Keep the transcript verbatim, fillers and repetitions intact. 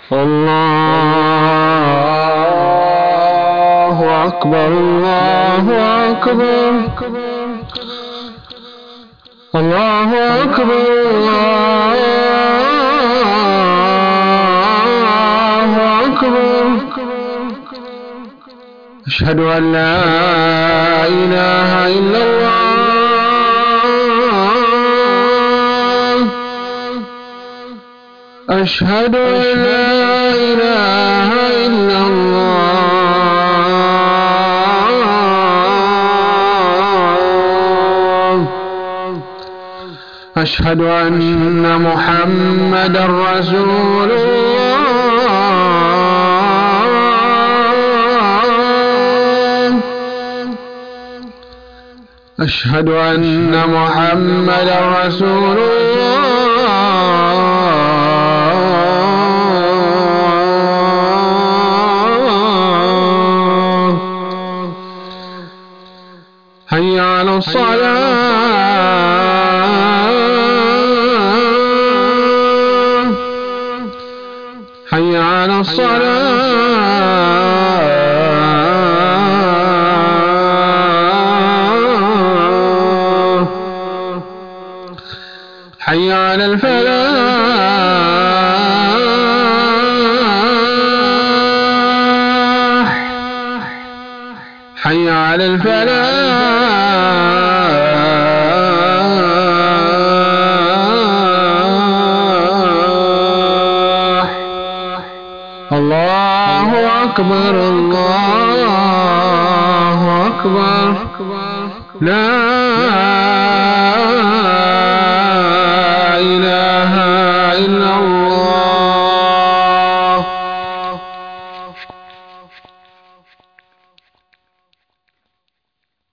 الله أكبر الله أكبر الله أكبر الله أكبر أشهد أن لا إله إلا الله أشهد أن لا إله إلا الله أشهد أن محمدا رسول الله أشهد أن محمدا رسول الله حي على الصلاة حي على الصلاة حي على الفلاح حي على الفلاح الله أكبر الله أكبر لا